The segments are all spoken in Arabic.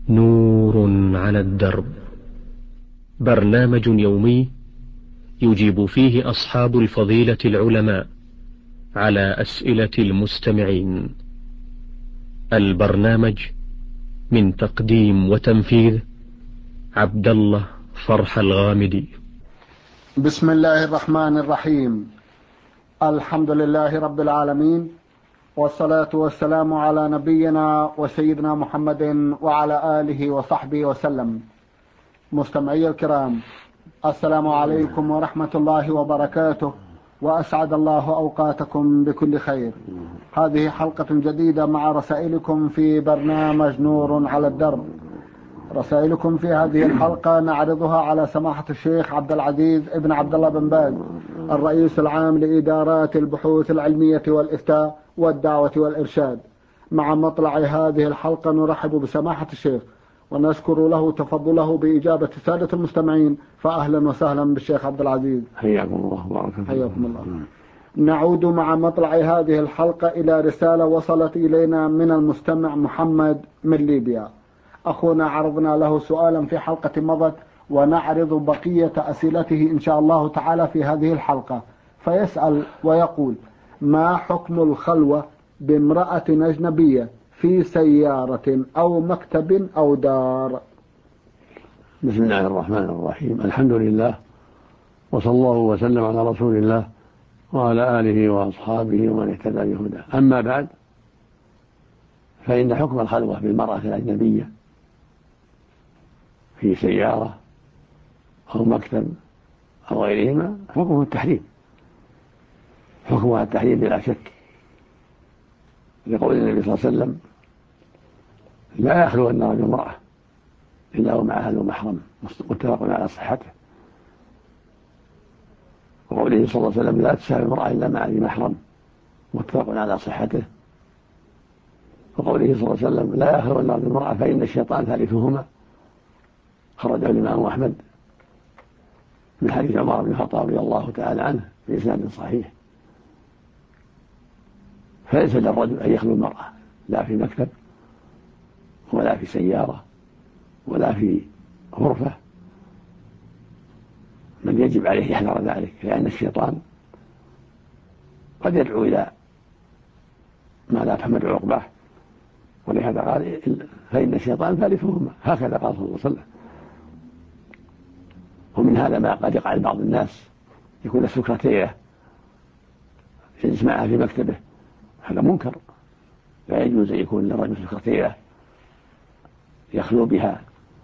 نور على الدرب، برنامج يومي يجيب فيه أصحاب الفضيلة العلماء على أسئلة المستمعين. البرنامج من تقديم وتنفيذ عبد الله فرح الغامدي. بسم الله الرحمن الرحيم. الحمد لله رب العالمين، والصلاة والسلام على نبينا وسيدنا محمد وعلى آله وصحبه وسلم. مستمعي الكرام، السلام عليكم ورحمة الله وبركاته، وأسعد الله أوقاتكم بكل خير. هذه حلقة جديدة مع رسائلكم في برنامج نور على الدرب. رسائلكم في هذه الحلقة نعرضها على سماحة الشيخ عبد العزيز ابن عبد الله بن باز، الرئيس العام لإدارات البحوث العلمية والإفتاء والدعوة والإرشاد. مع مطلع هذه الحلقة نرحب بسماحة الشيخ ونشكر له تفضله بإجابة السادة المستمعين، فأهلا وسهلا بالشيخ عبد العزيز. حياكم الله وبارك فيكم. حياكم الله. نعود مع مطلع هذه الحلقة إلى رسالة وصلت إلينا من المستمع محمد من ليبيا. أخونا عرضنا له سؤالا في حلقة مضت، ونعرض بقية أسئلته إن شاء الله تعالى في هذه الحلقة. فيسأل ويقول: ما حكم الخلوة بامرأة أجنبية في سيارة أو مكتب أو دار؟ بسم الله الرحمن الرحيم. الحمد لله، وصلى الله وسلم على رسول الله وعلى آله وأصحابه ومن اهتدى بهداه. أما بعد، فإن حكم الخلوة بالمرأة الأجنبية في سيارة أو مكتب أو غيرهما حكمه التحريم، حكمها التحريم بلا شك، لقول النبي صلى الله عليه وسلم: لا يخلون رجل امرأة إلا ومعها ذو محرم، متفق على صحته. وقوله صلى الله عليه وسلم: لا تسافر امرأة إلا مع ذي محرم، متفق على صحته. وقوله صلى الله عليه وسلم: لا يخلون رجل امرأة فإن الشيطان ثالثهما، خرجه الإمام أحمد من حديث عمر بن الخطاب رضي الله تعالى عنه بإسناد صحيح. فليس للرجل أن يخلو المرأة لا في مكتب ولا في سيارة ولا في غرفة، من يجب عليه يحذر ذلك، لأن الشيطان قد يدعو إلى ما لا تحمد عقباه، ولهذا قال: فإن الشيطان ثالثهما، هكذا قال صلى الله عليه وسلم. ومن هذا ما قد يقع لبعض الناس، يكون السكرتيرة يجلس معها في مكتبه، هذا منكر، لا يجوز أن يكون للرجل سكرتيرة يخلو بها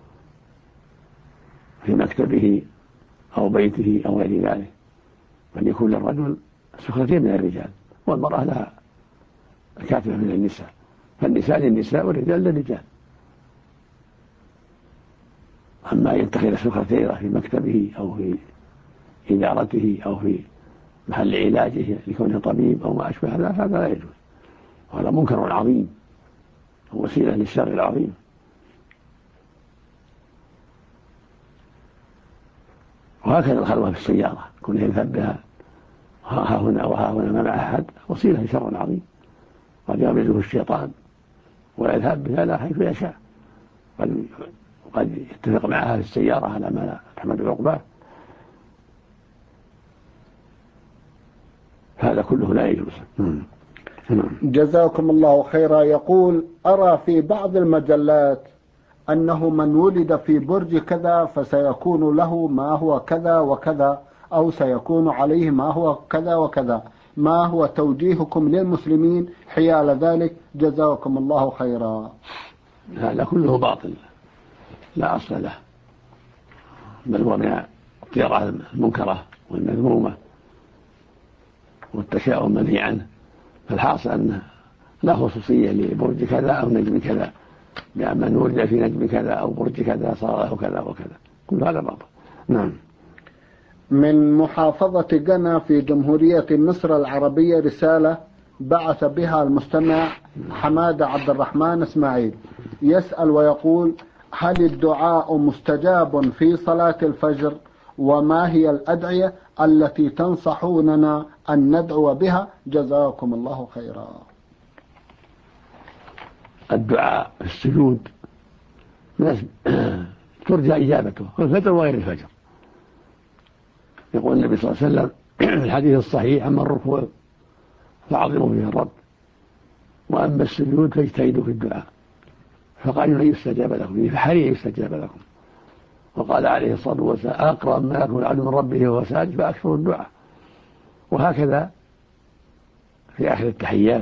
في مكتبه أو بيته أو غير ذلك، بل يكون للرجل سكرتير من الرجال، والمرأة لها كاتبة من النساء، فالنساء للنساء والرجال للرجال. أما يتخذ سكرتيرة في مكتبه أو في إدارته أو في محل علاجه لكونه طبيب أو ما أشبه هذا لا يجوز، وهذا منكر عظيم ووسيلة للشر العظيم. وهكذا الخلوة في السيارة، كونه يذهب بها ها هنا وها هنا ما مع أحد، وسيلة لشر عظيم، قد يغمزه الشيطان ويذهب بها لا حيث يشاء، قد يتفق معها في السيارة على ما لا تحمد عقباه، هذا كله لا يجوز. جزاكم الله خيرا. يقول: أرى في بعض المجلات أنه من ولد في برج كذا فسيكون له ما هو كذا وكذا، أو سيكون عليه ما هو كذا وكذا، ما هو توجيهكم للمسلمين حيال ذلك؟ جزاكم الله خيرا. هذا كله باطل لا أصل له، بل هو من الطيرة المنكرة والمذمومة والتشاؤم منهي عنه. فالحاصل أنه لا خصوصية لبرج كذا أو نجم كذا، بأن من ولد في نجم كذا أو برج كذا صار له كذا وكذا، كل هذا باطل. نعم. من محافظة جنة في جمهورية مصر العربية رسالة بعث بها المستمع حمادة عبد الرحمن إسماعيل، يسأل ويقول: هل الدعاء مستجاب في صلاة الفجر؟ وما هي الأدعية التي تنصحوننا أن ندعو بها؟ جزاكم الله خيرا. الدعاء في السجود ترجى إجابته في الفجر وغير الفجر. يقول النبي صلى الله عليه وسلم في الحديث الصحيح: أما الركوع فعظموا فيه الرب، وأما السجود فاجتهدوا في الدعاء، فقالوا لن يستجاب لكم، فحري يستجاب لكم. وقال عليه الصلاة والسلام: أقرب ما يكون العبد من ربه وهو ساجد فأكثر الدعاء. وهكذا في آخر التحيات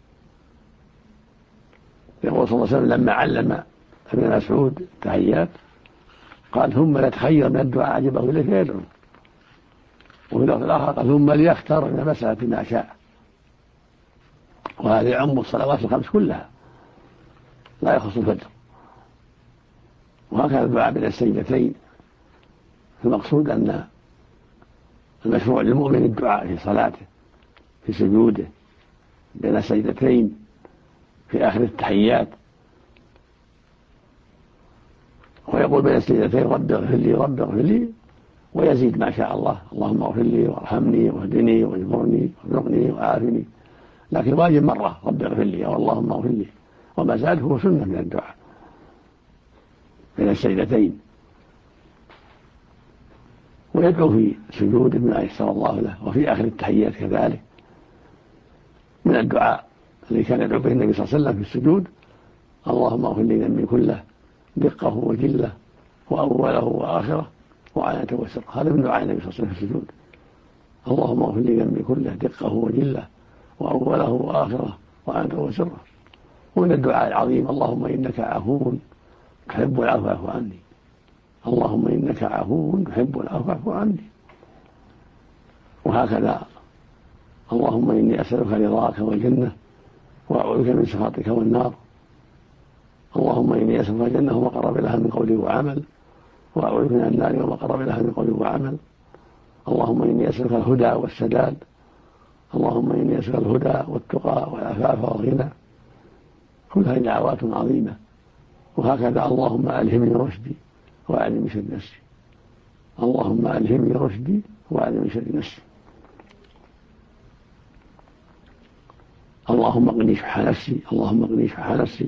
يقول صلى الله عليه وسلم لما علم ابن مسعود التحيات قال: ثم يتخير من الدعاء عجبه إليه فيدعو. وفي اللفظ الآخر قال: ثم ليختار من المسألة ما شاء. وهذا يعم الصلوات الخمس كلها لا يخص الفجر. وهكذا الدعاء بين السجدتين. المقصود أن المشروع للمؤمن الدعاء في صلاته، في سجوده، بين السجدتين، في آخر التحيات، ويقول بين السجدتين: رب اغفر لي رب اغفر لي، ويزيد ما شاء الله: اللهم اغفر لي وارحمني واهدني واجبرني وارزقني وعافني. لكن واجب مرة رب اغفر لي أو اللهم اغفر لي، وما زاد هو سنة من الدعاء بين السجدتين. ويدعو في سجوده بما يسر الله له، وفي آخر التحيات كذلك من الدعاء الذي كان يدعو به النبي صلى الله عليه وسلم في السجود: اللهم اغفر لي ذنبي كله دقه وجله وأوله وآخره وعانته وسره. هذا من دعاء النبي صلى الله عليه وسلم في السجود: اللهم اغفر لي ذنبي كله دقه وجله وأوله وآخره وعانته وسره. ومن الدعاء العظيم: اللهم إنك عفو تحب العفو فاعف عني، اللهم إنك عفو تحب العفو فاعف عني. وهكذا: اللهم إني أسألك رضاك والجنة وأعوذ بك من سخطك والنار، اللهم إني أسألك الجنة وما قرب لها من قول وعمل، وأعوذ بك من النار وما قرب لها من قول وعمل، اللهم إني أسألك الهدى والسداد، اللهم إني أسألك الهدى والتقى والعفاف والغنى. كل هذه دعوات عظيمة. وهكذا: اللهم ألهمني رشدي وأعلم من شر نفسي، اللهم ألهمني رشدي وأعلم من شر نفسي، اللهم اقني شح نفسي، اللهم اقني شح نفسي،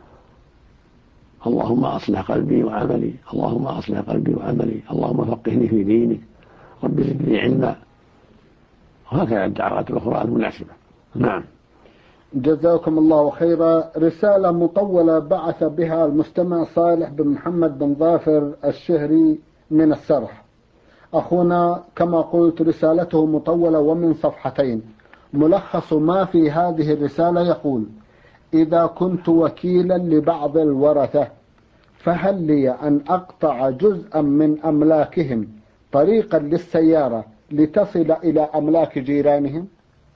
اللهم أصلح قلبي وعملي، اللهم أصلح قلبي وعملي، اللهم فقهني في دينك، رب زدني علما. وهكذا الدعوات الأخرى المناسبة. نعم. جزاكم الله خيرا. رسالة مطولة بعث بها المستمع صالح بن محمد بن ظافر الشهري من السرح. أخونا كما قلت رسالته مطولة ومن صفحتين. ملخص ما في هذه الرسالة يقول: إذا كنت وكيلا لبعض الورثة فهل لي أن أقطع جزءا من أملاكهم طريقا للسيارة لتصل إلى أملاك جيرانهم؟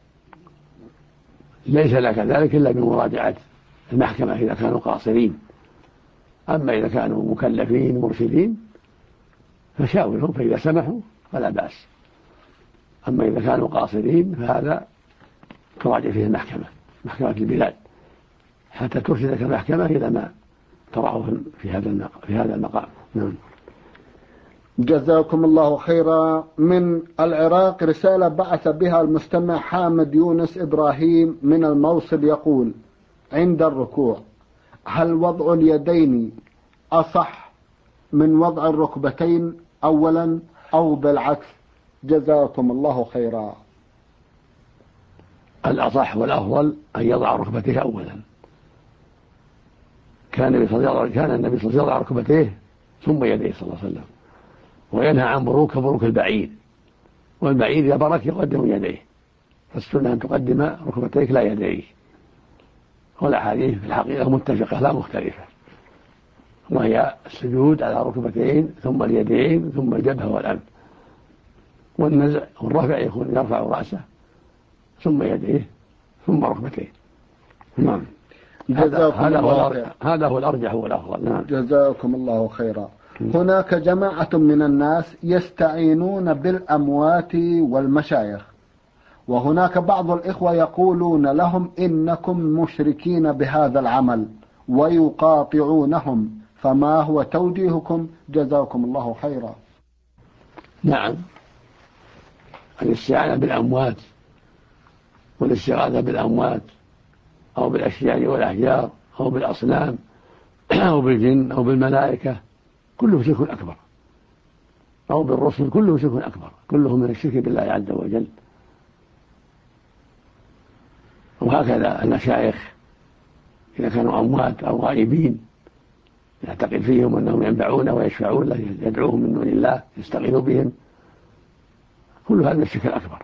ليس لك ذلك إلا بمراجعة المحكمة إذا كانوا قاصرين. أما إذا كانوا مكلفين مرشدين فشاورهم، فإذا سمحوا فلا بأس. أما إذا كانوا قاصرين فهذا تراجع فيه المحكمة، محكمة البلاد، حتى ترشدك المحكمة إلى ما تراه في هذا المقام. نعم. جزاكم الله خيرا. من العراق رسالة بعث بها المستمع حامد يونس إبراهيم من الموصل يقول: عند الركوع هل وضع اليدين أصح من وضع الركبتين أولا أو بالعكس؟ جزاكم الله خيرا. الأصح والأفضل أن يضع ركبتيه أولا. كان النبي صلى الله عليه وسلم يضع ركبتيه ثم يديه صلى الله عليه وسلم، وينهى عن بروك البعير، والبعير إذا برك يقدم يديه، فالسنة أن تقدم ركبتيك لا يديك. والأحاديث في الحقيقة متفقة لا مختلفة، وهي السجود على ركبتين ثم اليدين ثم الجبهة والأنف، والنزع والرفع يكون يرفع رأسه ثم يديه ثم ركبتيه. نعم. هذا هو الأرجح والأفضل. نعم. جزاكم الله خيرا. هناك جماعة من الناس يستعينون بالأموات والمشايخ، وهناك بعض الإخوة يقولون لهم إنكم مشركين بهذا العمل ويقاطعونهم، فما هو توجيهكم؟ جزاكم الله خيرا. نعم، الاستعانة بالأموات والاستغاثة بالأموات أو بالأشجار والأحجار أو بالأصنام أو بالجن أو بالملائكة كله شرك أكبر، أو بالرسل كله شرك أكبر، كله من الشرك بالله عز وجل. وهكذا المشايخ إذا كانوا أموات أو غائبين يعتقد فيهم أنهم ينفعون ويشفعون له، يدعوهم من دون الله، يستغيث بهم، كل هذا الشرك الأكبر.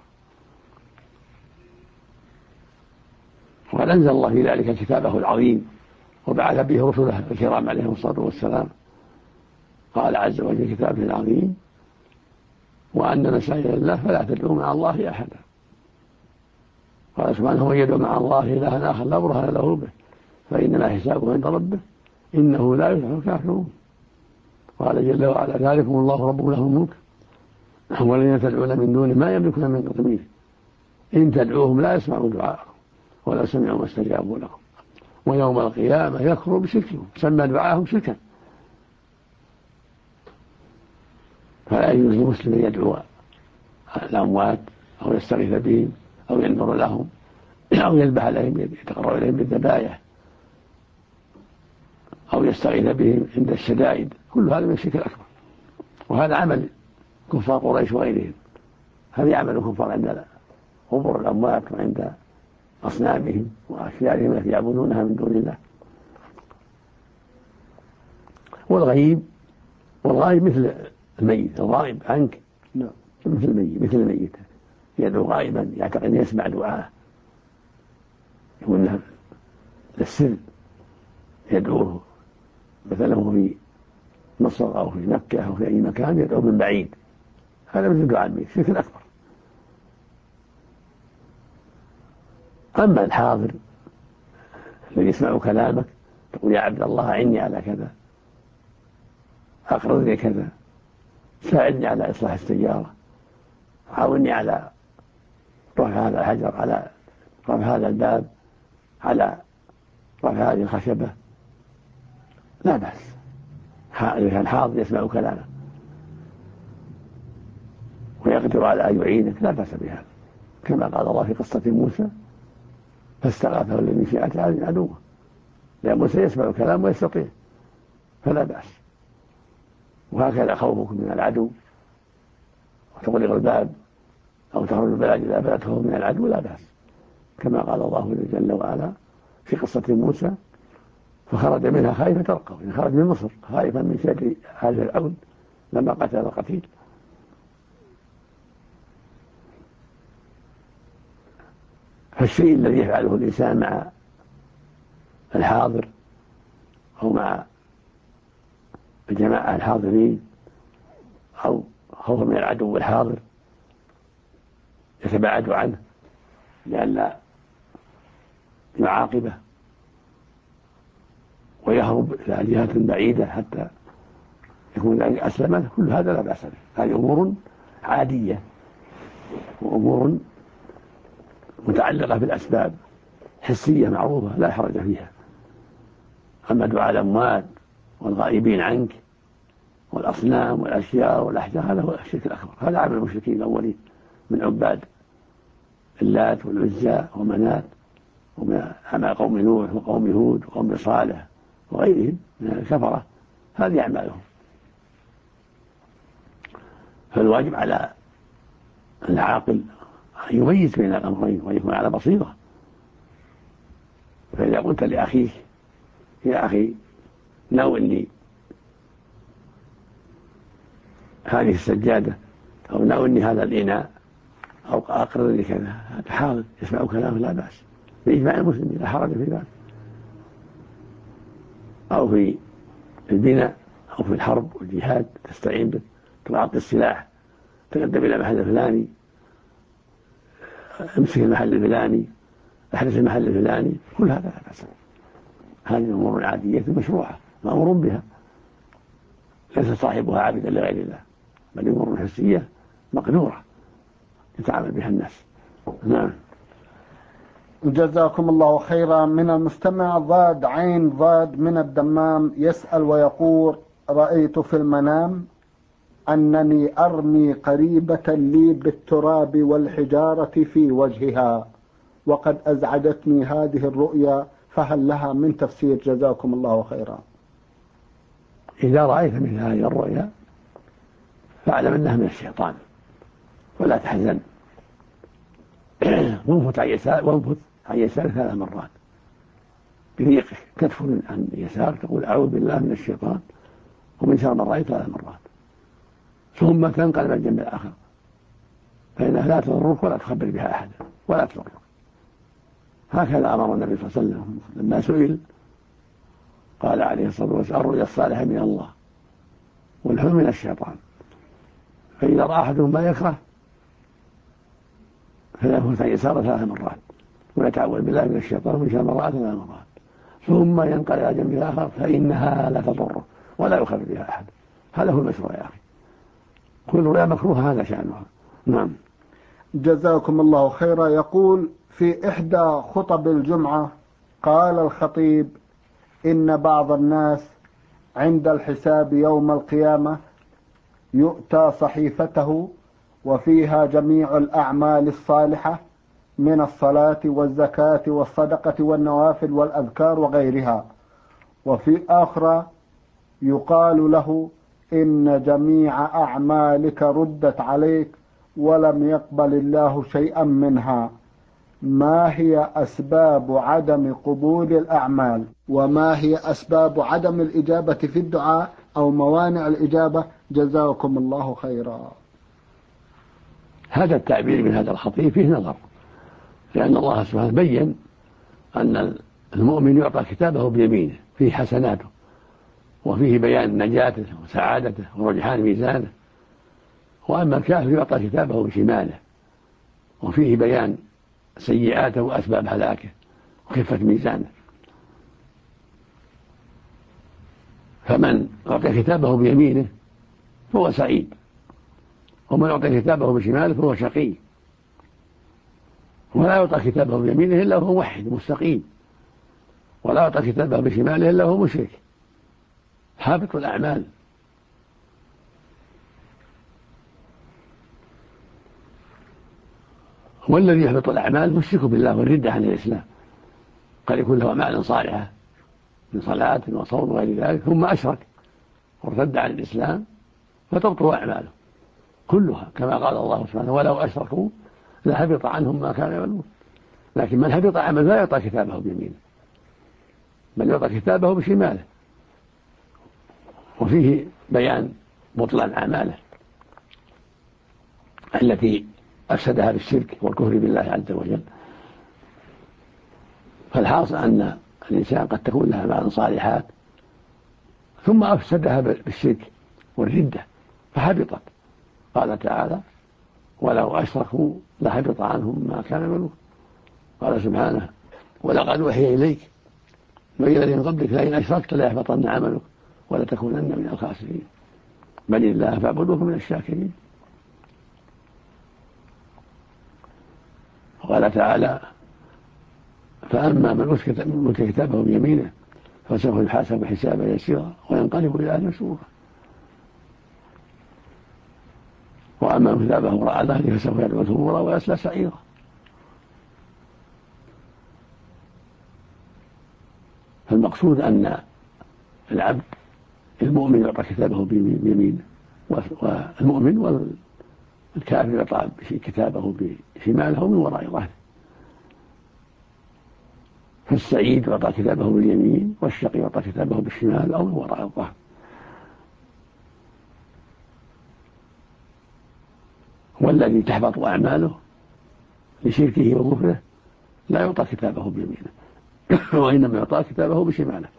وقد أنزل الله في ذلك كتابه العظيم وبعث به رسله الكرام عليهم الصلاة والسلام. قال عز وجل كتابه العظيم: وأن مساجد الله فلا تدعوا مع الله أحدا. قال سبحانه: ومن يدعو مع الله إلها آخر لا برهان له به فإنما حسابه عند ربه إنه لا يفلح الكافرون. قال جل وعلا: ذلكم الله ربكم له الملك والذين تدعون من دونه ما يملكون من قطمير إن تدعوهم لا يسمعوا دعاءكم ولو سمعوا ما استجابوا لكم ويوم القيامة يكفروا بشركهم. سمى دعاءهم شركا. فلا يجوز للمسلم أن يدعو الأموات أو يستغيث بهم أو ينذر لهم أو يذبح لهم، يتقرب إليهم بالذبائح أو يستغيث بهم عند الشدائد، كل هذا من الشرك الأكبر. وهذا عمل كفار قريش وغيرهم، هذا عمل الكفار عند قبور الأموات وعند أصنامهم وأشيائهم التي يعبدونها من دون الله. والغائب مثل الميت، الغائب عنك مثل الميت يدعو غائبا يعتقد أن يسمع دعاءه، يقول له للسر يدعوه، مثلا هو في مصر أو في مكة أو في أي مكان يدعو من بعيد، هذا مثل دعاء الميت، شرك أكبر. أما الحاضر الذي يسمع كلامك تقول: يا عبد الله أعني على كذا، أقرضني كذا، ساعدني على إصلاح السيارة، عاوني على رفع هذا الحجر، على رفع هذا الباب، على رفع هذه الخشبة، لا بأس. إذا كان حاضر يسمع كلامه ويقدر على أن يعينك لا بأس بها، كما قال الله في قصة موسى: فاستغاثه الذي في شيعته على عدوه، لأن موسى يسمع الكلام ويستطيع، فلا بأس. وهكذا خوفك من العدو وتغلق الباب أو تخرج البلاد إذا بلغته من العدو لا بأس، كما قال الله جل وعلا في قصة موسى: فخرج منها خائفا ترقب، يعني خرج من مصر خائفا من شر هذا العون لما قتل القتيل. فالشيء الذي يفعله الإنسان مع الحاضر أو مع الجماعة الحاضرين أو خوفا من العدو الحاضر يتباعد عنه لئلا يعاقبه ويهرب إلى جهات بعيدة حتى يكون ذلك أسلم، كل هذا لا بأس به. هذه أمور عادية وأمور متعلقة بالأسباب حسية معروفة لا حرج فيها. أما دعاء الأموات والغائبين عنك والأصنام والأشياء والأحجار هذا هو الشرك الأكبر، هذا عمل المشركين الأولين من عباد اللات والعزى ومنات، ومن أعمال قوم نوح وقوم هود وقوم صالح وغيرهم من الكفرة، هذه أعمالهم. فالواجب على العاقل أن يميز بين الأمرين ويكون على بصيرة. فإذا قلت لأخيك: يا أخي ناولني هذه السجادة أو ناولني هذا الإناء أو أقرضني كذا، هذا حاضر يسمع كلامه لا بأس بإجماع المسلمين، لا حرج في ذلك. أو في البناء أو في الحرب والجهاد تستعين به، تعطي السلاح، تقدم إلى محل الفلاني، امسك المحل الفلاني، احرس المحل الفلاني، كل هذا لا بأس. هذه أمور عادية مشروعة مأمور بها، ليس صاحبها عابدا لغير الله، بل أمور حسية مقدورة يتعامل بها الناس. نعم. جزاكم الله خيرا. من المستمع ضاد عين ضاد من الدمام يسأل ويقول: رأيت في المنام أنني أرمي قريبة لي بالتراب والحجارة في وجهها، وقد أزعجتني هذه الرؤيا، فهل لها من تفسير؟ جزاكم الله خيرا. إذا رأيت مثل هذه الرؤيا فاعلم أنها من الشيطان ولا تحزن. وانفث عن يسارك 3 مرات بريقك، كتف عن يسارك تقول أعوذ بالله من الشيطان ومن شر ما رأيت 3 مرات، ثم تنقلب الجنب الآخر فإنها لا تضرك ولا تخبر بها أحدا ولا تضرك. هكذا أمر النبي صلى الله عليه وسلم لما سئل قال عليه الصلاة والسلام الرؤيا الصالحة من الله والحلم من الشيطان، فإذا رأى أحدهم ما يكره فينفث عن يساره 3 مرات ويتعوذ بالله من الشيطان ومن شر ما رأى 3 مرات، ثم ينقل إلى جنب الآخر فإنها لا تضره ولا يخبر بها أحد. هذا هو المشروع يا أخي، كل رؤيا مكروه هذا شأنها. نعم. جزاكم الله خيرا. يقول في إحدى خطب الجمعة قال الخطيب إن بعض الناس عند الحساب يوم القيامة يؤتى صحيفته وفيها جميع الأعمال الصالحة من الصلاة والزكاة والصدقة والنوافل والأذكار وغيرها، وفي آخرى يقال له إن جميع أعمالك ردت عليك ولم يقبل الله شيئا منها. ما هي أسباب عدم قبول الأعمال؟ وما هي أسباب عدم الإجابة في الدعاء أو موانع الإجابة؟ جزاكم الله خيرا. هذا التعبير من هذا الخطيب فيه نظر، لأن الله سبحانه بين أن المؤمن يعطى كتابه بيمينه فيه حسناته وفيه بيان نجاته وسعادته ورجحان ميزانه، وأما الكافر يعطى كتابه بشماله وفيه بيان سيئاته وأسباب هلاكه وخفة ميزانه. فمن أعطي كتابه بيمينه فهو سعيد، ومن أعطي كتابه بشماله فهو شقي. ولا يعطى كتابه بيمينه إلا هو موحد مستقيم، ولا يعطى كتابه بشماله إلا هو مشرك حابط الأعمال. والذي يحبط الأعمال هو الشرك بالله والردة عن الإسلام. قد يكون له أعمال صالحة من صلاة وصوم وغير ذلك ثم أشرك وارتد عن الإسلام فتبطل أعماله كلها، كما قال الله سبحانه ولو أشركوا لحبط عنهم ما كانوا يعملون. لكن من حبط عمل لا يعطى كتابه بيمينه بل يعطى كتابه بشماله، وفيه بيان بطلان أعماله التي أفسدها بالشرك والكفر بالله عز وجل. فالحاصل أن الإنسان قد تكون له أعمال صالحات ثم أفسدها بالشرك والردة فحبطت. قال تعالى ولو أشركوا لحبط عنهم ما كانوا يعملون. قال سبحانه ولقد أوحي إليك وإلى الذين من قبلك لئن أشركت ليحبطن عملك ولتكونن من الخاسرين بل الله فاعبدوه من الشاكرين. وقال تعالى فأما من أوتي كتابه بيمينه فسوف يحاسب حسابا يسيرا وينقلب إلى أهله مسرورا، وأما من كتابه وراء ظهره فسوف يدعو ثبورا ويصلى سعيرا. فالمقصود أن العبد المؤمن يعطى كتابه بيمينه، والمؤمن والكافر يعطى كتابه بشماله من وراء ظهره. فالسعيد يعطى كتابه باليمين والشقي يعطى كتابه بالشمال أو من وراء الظهر. والذي تحبط أعماله لشركه وكفره لا يعطى كتابه بيمينه وإنما يعطى كتابه بشماله،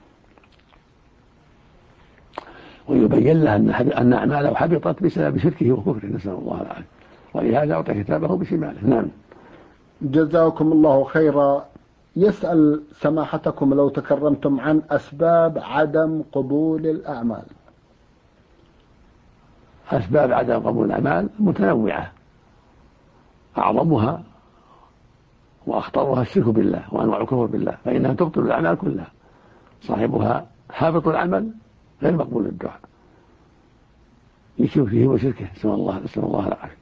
ويبين له أن أعماله حبطت بسبب شركه وكفره نسأل الله العافية، ولهذا يعطى كتابه بشماله. نعم. جزاكم الله خيرا. يسأل سماحتكم لو تكرمتم عن أسباب عدم قبول الأعمال. أسباب عدم قبول الأعمال متنوعة، أعظمها وأخطرها الشرك بالله وأنواع الكفر بالله، فإنها تبطل الأعمال كلها، صاحبها حابط العمل غير مقبول الدعاء لشركه وشركه نسأل الله العافية.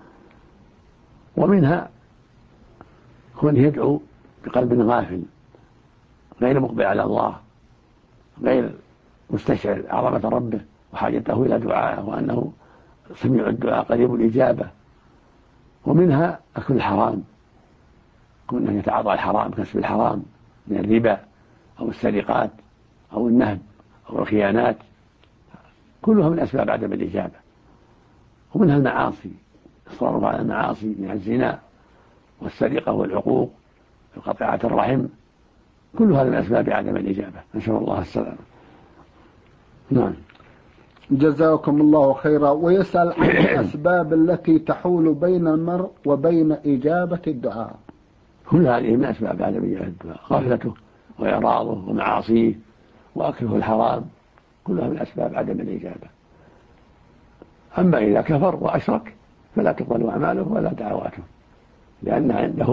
ومنها كونه يدعو بقلب غافل غير مقبل على الله غير مستشعر عظمة ربه وحاجته إلى دعائه وأنه سميع الدعاء قريب الإجابة. ومنها أكل الحرام، كونه يتعاطى الحرام، كسب الحرام من الربا أو السرقات أو النهب أو الخيانات، كلها من أسباب عدم الإجابة. ومنها المعاصي، إصراره على المعاصي من الزنا والسرقة والعقوق وقطيعة الرحم، كل هذا من أسباب عدم الإجابة، نسأل الله السلامة. نعم. جزاكم الله خيرا. ويسأل عن الأسباب التي تحول بين المرء وبين إجابة الدعاء. كل هذه من أسباب عدم إجابة الدعاء، غفلته وإعراضه ومعاصيه وأكله الحرام، كلها من أسباب عدم الإجابة. أما إذا كفر وأشرك فلا تقبل أعماله ولا دعواته، لأن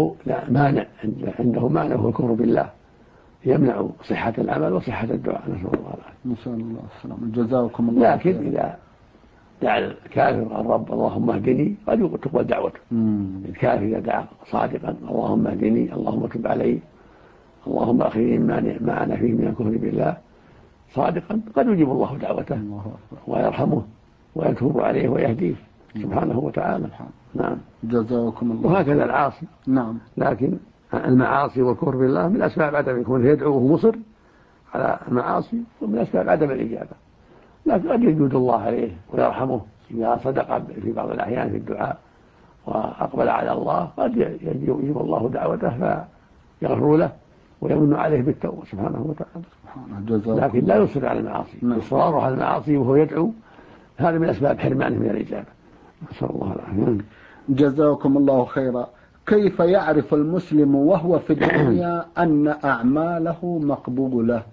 عنده مانع هو الكفر بالله يمنع صحة العمل وصحة الدعاء، نسأل الله العافية. نسأل الله السلامة. جزاكم الله. لكن إذا دعا الكافر الرب اللهم اهدني قد تقبل دعوته. الكافر إذا دعا صادقا اللهم اهدني، اللهم تب علي، اللهم أخرجني ما أنا فيه من الكفر بالله، صادقا قد يجيب الله دعوته ويرحمه ويتوب عليه ويهديه سبحانه وتعالى. نعم. جزاكم الله. وهكذا العاصي. نعم. لكن المعاصي والكفر بالله من أسباب عدم يكون يدعو وهو مصر على المعاصي، ومن أسباب عدم الإجابة. لكن قد يجود الله عليه ويرحمه إذا صدق في بعض الأحيان في الدعاء وأقبل على الله، قد يجيب الله دعوته فيغفر له ويمن عليه بالتوبة سبحانه وتعالى. لكن لا يصر على المعاصي. إصراره على المعاصي وهو يدعو هذا من أسباب حرمانه من الإجابة، نسأل الله العافية. جزاكم الله خيرا. كيف يعرف المسلم وهو في الدنيا أن أعماله مقبولة؟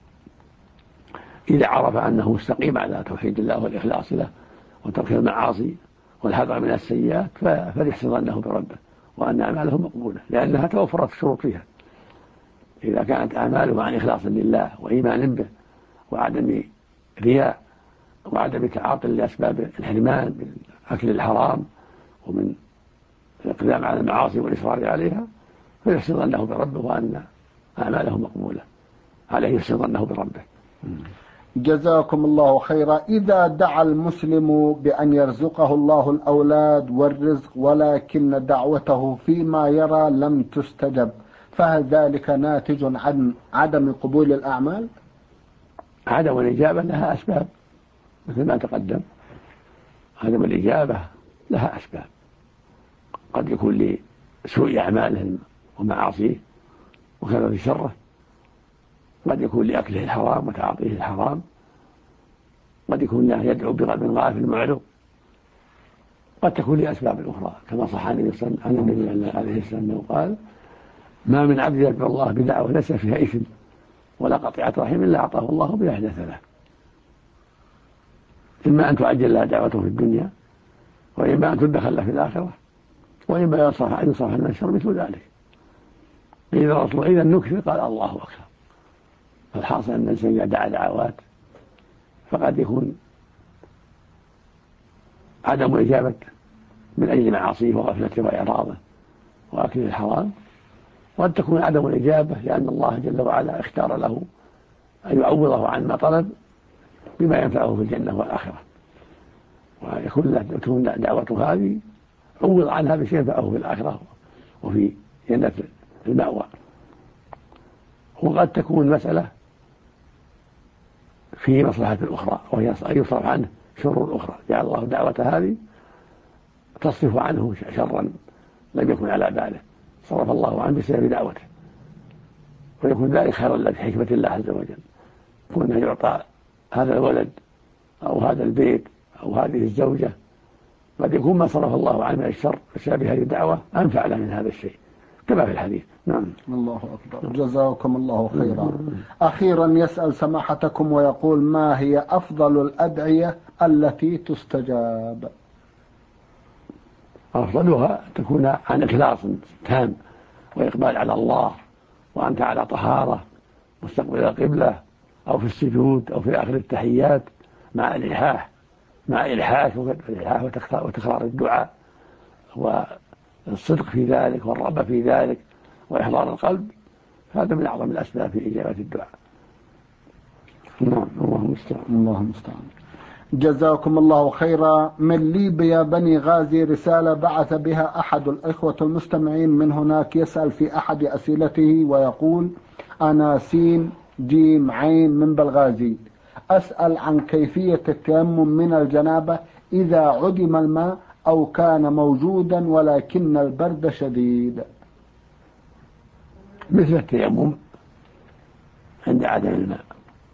إذا عرف أنه مستقيم على توحيد الله والإخلاص له وترك المعاصي والحذر من السيئات فليحسن ظنه بربه وأن أعماله مقبولة، لأنها توفرت الشروط فيها. إذا كانت أعماله عن إخلاص لله وإيمان به وعدم رياء وعدم تعاطي لأسباب الحرمان من أكل الحرام ومن الإقدام على المعاصي والإصرار عليها، فيحسن ظنه بربه وأن أعماله مقبولة، عليه يحسن ظنه بربه. جزاكم الله خيرا. إذا دعا المسلم بأن يرزقه الله الأولاد والرزق ولكن دعوته فيما يرى لم تستجب، فهل ذلك ناتج عن عدم قبول الأعمال؟ عدم الإجابة لها أسباب مثل ما تقدم، عدم الإجابة لها أسباب، قد يكون لسوء أعماله ومعاصيه وكثرة شره، قد يكون لأكله الحرام وتعاطيه الحرام، قد يكون له يدعو بقلب غافل معرض، قد تكون لأسباب أخرى كما صح عن النبي عليه السلام أنه قال: ما من عبد يدعو الله بدعوة ليس فيها إثم ولا قطيعة رحم إلا أعطاه الله بها إحدى ثلاث: إما أن تعجل له دعوته في الدنيا، وإما أن تدخل له في الآخرة، وإما أن يصرف عن الشر مثل ذلك. إذا نكثر قال الله أكبر. فالحاصل أن الإنسان إذا دعا دعوات فقد يكون عدم إجابة من أجل معاصيه وغفلته وإعراضه وأكله الحرام، وقد تكون عدم الإجابة لأن الله جل وعلا اختار له أن يعوضه عن ما طلب بما ينفعه في الجنة والآخرة، ويكون دعوته هذه عوض عنها بشيء ينفعه في الآخرة وفي جنة المأوى. وقد تكون مسألة في مصلحة الأخرى وهي أن يصرف عنه شر الأخرى، جعل الله دعوة هذه تصرف عنه شرا لم يكن على باله، صرف الله عنه بسبب دعوته، ويكون ذلك خيرا له بحكمة الله عز وجل، كونه يعطى هذا الولد أو هذا البيت أو هذه الزوجة، قد يكون ما صرف الله عنه من الشر بسبب هذه الدعوة أنفع له من هذا الشيء كما في الحديث. نعم. الله أكبر. جزاكم الله خيرا. أخيرا يسأل سماحتكم ويقول: ما هي أفضل الأدعية التي تستجاب؟ أفضلها تكون عن إخلاص تام وإقبال على الله وأنت على طهارة مستقبل القبلة أو في السجود أو في آخر التحيات مع إلحاح وتكرار الدعاء والصدق في ذلك والرغبة في ذلك وإحضار القلب، هذا من أعظم الأسباب في إجابة الدعاء. نعم الله المستعان. الله المستعان. جزاكم الله خيرا. من ليبيا بني غازي رسالة بعث بها أحد الإخوة المستمعين من هناك، يسأل في أحد أسئلته ويقول: أنا سين جيم عين من بلغازي، أسأل عن كيفية التيمم من الجنابة إذا عدم الماء أو كان موجودا ولكن البرد شديد. مثل التيمم عند عدم الماء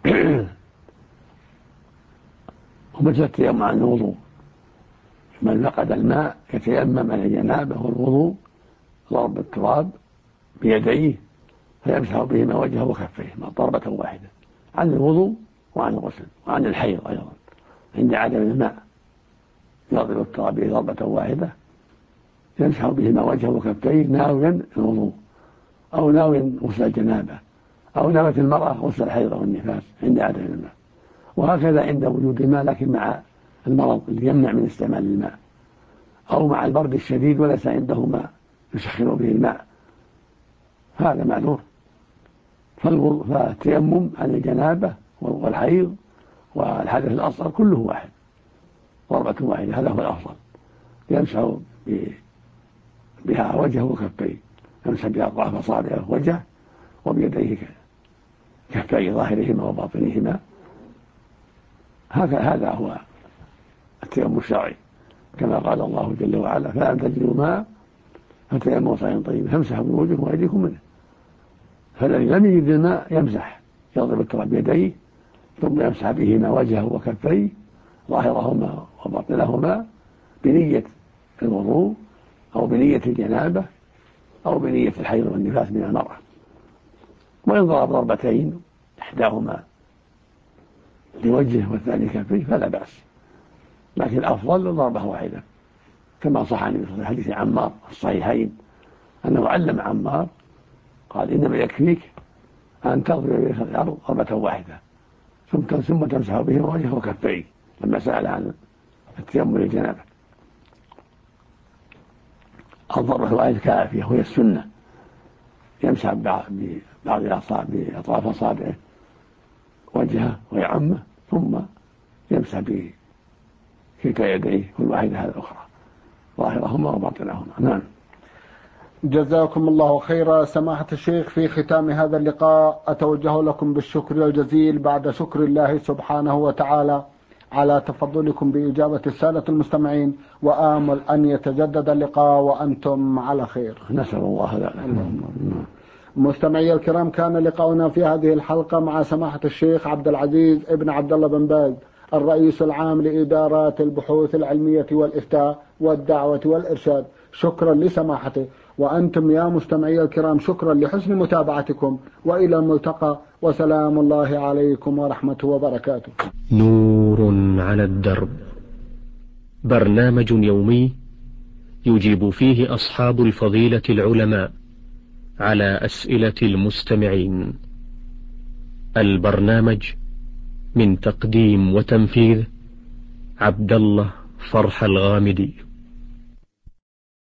ومثل التيمم عن الوضوء. من فقد الماء يتيمم عن الجنابة والوضوء ضرب التراب بيديه فيمسح بهما وجهه وكفيه ضربة واحدة، عن الوضوء وعن الغسل وعن الحيض أيضا. عند عدم الماء يضرب التراب به ضربة واحدة يمسح بهما وجهه وكفيه ناويا الوضوء أو ناويا غسل الجنابة أو ناوية المرأة غسل الحيض والنفاس عند عدم الماء. وهكذا عند وجود الماء لكن مع المرض اللي يمنع من استعمال الماء، أو مع البرد الشديد وليس عنده ماء يسخن به الماء، هذا معذور. فالتيمم عن الجنابة والحيض والحدث الأصغر كله واحد، ضربة واحدة، هذا هو الأفضل. يمسح بها وجهه وكفيه، يمسح بها أطراف أصابعه وجهه وبيديه كفيه ظاهرهما وباطنهما. هذا هو التيمم الشرعي، كما قال الله جل وعلا: فلم تجدوا ماء فتيمموا صعيدا طيبا فامسحوا بوجوهكم وأيديكم منه. فالذي لم يجد الماء يمسح، يضرب التراب بيديه ثم يمسح بهما وجهه وكفيه ظاهرهما وباطنهما بنية الوضوء أو بنية الجنابة أو بنية الحيض والنفاس من المرأة. وإن ضرب ضربتين إحداهما لوجهه والثاني كفيه فلا بأس، لكن الأفضل ضربة واحدة، كما صح عن حديث عمار الصحيحين أنه علم عمار قال: إنما يكفيك أن تضرب الأرض ضربة واحدة ثم تمسح بهما وجهه وكفيه، لما سأل عن التيمم للجنابة. الضربة الواحدة كافية وهي السنة، يمسح ببعض بأطراف أصابعه وجهه ويعمه ثم يمسح بكلتا يديه كل واحدة على الأخرى ظاهرهما وباطنهما. نعم. جزاكم الله خيرا. سماحة الشيخ، في ختام هذا اللقاء أتوجه لكم بالشكر الجزيل بعد شكر الله سبحانه وتعالى على تفضلكم بإجابة السادة المستمعين، وآمل أن يتجدد اللقاء وأنتم على خير. نسأل الله ذلك. مستمعي الكرام، كان لقاؤنا في هذه الحلقة مع سماحة الشيخ عبد العزيز ابن عبد الله بن باز، الرئيس العام لإدارات البحوث العلمية والإفتاء والدعوة والإرشاد. شكرا لسماحته، وأنتم يا مستمعي الكرام شكرا لحسن متابعتكم، وإلى الملتقى، وسلام الله عليكم ورحمته وبركاته. نور على الدرب، برنامج يومي يجيب فيه أصحاب الفضيلة العلماء على أسئلة المستمعين. البرنامج من تقديم وتنفيذ عبد الله فرح الغامدي.